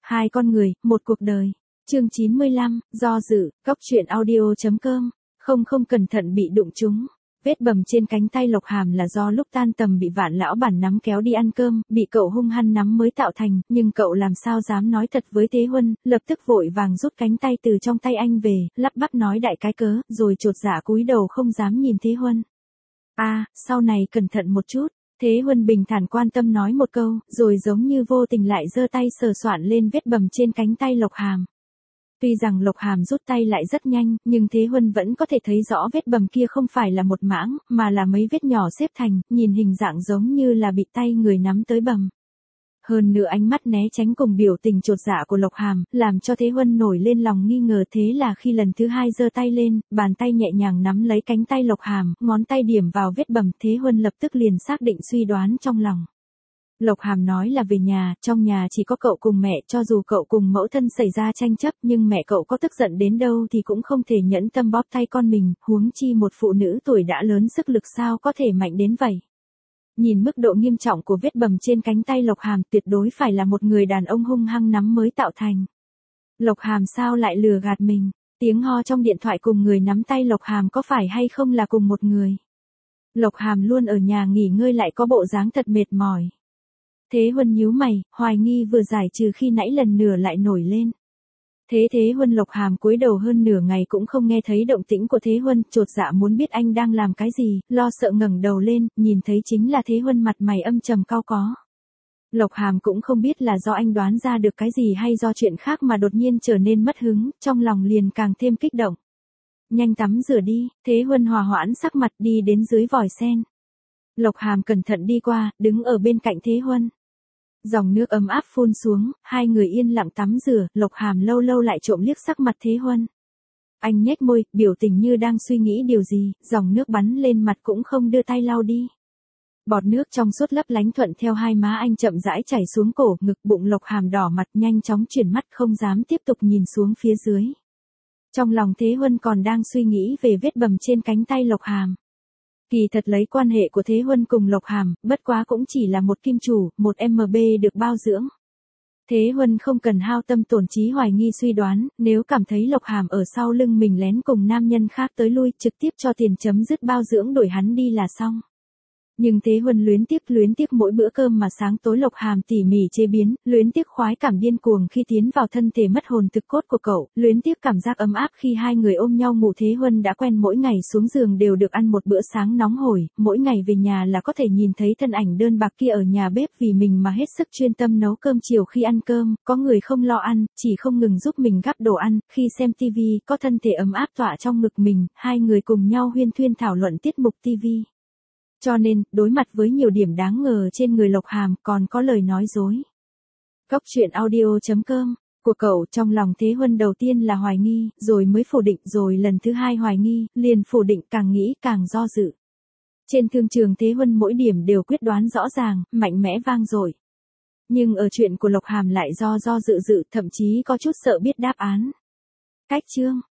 Hai con người, một cuộc đời. Chương 95, do dự, góc truyện audio.com. Không cẩn thận bị đụng trúng. Vết bầm trên cánh tay Lộc Hàm là do lúc tan tầm bị Vạn lão bản nắm kéo đi ăn cơm, bị cậu hung hăng nắm mới tạo thành, nhưng cậu làm sao dám nói thật với Thế Huân, lập tức vội vàng rút cánh tay từ trong tay anh về, lắp bắp nói đại cái cớ, rồi chột dạ cúi đầu không dám nhìn Thế Huân. Sau này cẩn thận một chút. Thế Huân bình thản quan tâm nói một câu, rồi giống như vô tình lại giơ tay sờ soạn lên vết bầm trên cánh tay Lộc Hàm. Tuy rằng Lộc Hàm rút tay lại rất nhanh, nhưng Thế Huân vẫn có thể thấy rõ vết bầm kia không phải là một mảng, mà là mấy vết nhỏ xếp thành, nhìn hình dạng giống như là bị tay người nắm tới bầm. Hơn nữa ánh mắt né tránh cùng biểu tình chột dạ của Lộc Hàm, làm cho Thế Huân nổi lên lòng nghi ngờ. Thế là khi lần thứ hai giơ tay lên, bàn tay nhẹ nhàng nắm lấy cánh tay Lộc Hàm, ngón tay điểm vào vết bầm, Thế Huân lập tức liền xác định suy đoán trong lòng. Lộc Hàm nói là về nhà, trong nhà chỉ có cậu cùng mẹ, cho dù cậu cùng mẫu thân xảy ra tranh chấp, nhưng mẹ cậu có tức giận đến đâu thì cũng không thể nhẫn tâm bóp tay con mình, huống chi một phụ nữ tuổi đã lớn sức lực sao có thể mạnh đến vậy. Nhìn mức độ nghiêm trọng của vết bầm trên cánh tay Lộc Hàm, tuyệt đối phải là một người đàn ông hung hăng nắm mới tạo thành. Lộc Hàm sao lại lừa gạt mình? Tiếng ho trong điện thoại cùng người nắm tay Lộc Hàm có phải hay không là cùng một người? Lộc Hàm luôn ở nhà nghỉ ngơi lại có bộ dáng thật mệt mỏi. Thế Huân nhíu mày, hoài nghi vừa giải trừ khi nãy lần nữa lại nổi lên. Thế Huân Lộc Hàm cúi đầu hơn nửa ngày cũng không nghe thấy động tĩnh của Thế Huân, chột dạ muốn biết anh đang làm cái gì, lo sợ ngẩng đầu lên, nhìn thấy chính là Thế Huân mặt mày âm trầm cau có. Lộc Hàm cũng không biết là do anh đoán ra được cái gì hay do chuyện khác mà đột nhiên trở nên mất hứng, trong lòng liền càng thêm kích động. Nhanh tắm rửa đi, Thế Huân hòa hoãn sắc mặt đi đến dưới vòi sen. Lộc Hàm cẩn thận đi qua, đứng ở bên cạnh Thế Huân. Dòng nước ấm áp phun xuống, hai người yên lặng tắm rửa, Lộc Hàm lâu lâu lại trộm liếc sắc mặt Thế Huân. Anh nhếch môi, biểu tình như đang suy nghĩ điều gì, dòng nước bắn lên mặt cũng không đưa tay lau đi. Bọt nước trong suốt lấp lánh thuận theo hai má anh chậm rãi chảy xuống cổ, ngực bụng Lộc Hàm đỏ mặt nhanh chóng chuyển mắt không dám tiếp tục nhìn xuống phía dưới. Trong lòng Thế Huân còn đang suy nghĩ về vết bầm trên cánh tay Lộc Hàm. Kỳ thật lấy quan hệ của Thế Huân cùng Lộc Hàm, bất quá cũng chỉ là một kim chủ, một MB được bao dưỡng. Thế Huân không cần hao tâm tổn trí hoài nghi suy đoán, nếu cảm thấy Lộc Hàm ở sau lưng mình lén cùng nam nhân khác tới lui, trực tiếp cho tiền chấm dứt bao dưỡng đổi hắn đi là xong. Nhưng Thế Huân luyến tiếc mỗi bữa cơm mà sáng tối Lộc Hàm tỉ mỉ chế biến, luyến tiếc khoái cảm điên cuồng khi tiến vào thân thể mất hồn thực cốt của cậu, luyến tiếc cảm giác ấm áp khi hai người ôm nhau ngủ. Thế Huân đã quen mỗi ngày xuống giường đều được ăn một bữa sáng nóng hổi, mỗi ngày về nhà là có thể nhìn thấy thân ảnh đơn bạc kia ở nhà bếp vì mình mà hết sức chuyên tâm nấu cơm. Chiều khi ăn cơm, có người không lo ăn, chỉ không ngừng giúp mình gắp đồ ăn, khi xem tivi, có thân thể ấm áp tỏa trong ngực mình, hai người cùng nhau huyên thuyên thảo luận tiết mục tivi. Cho nên, đối mặt với nhiều điểm đáng ngờ trên người Lộc Hàm, còn có lời nói dối. Góc truyện audio.com của cậu. Trong lòng Thế Huân đầu tiên là hoài nghi, rồi mới phủ định, rồi lần thứ hai hoài nghi, liền phủ định, càng nghĩ càng do dự. Trên thương trường Thế Huân mỗi điểm đều quyết đoán rõ ràng, mạnh mẽ vang dội. Nhưng ở chuyện của Lộc Hàm lại do dự, thậm chí có chút sợ biết đáp án. Cách chương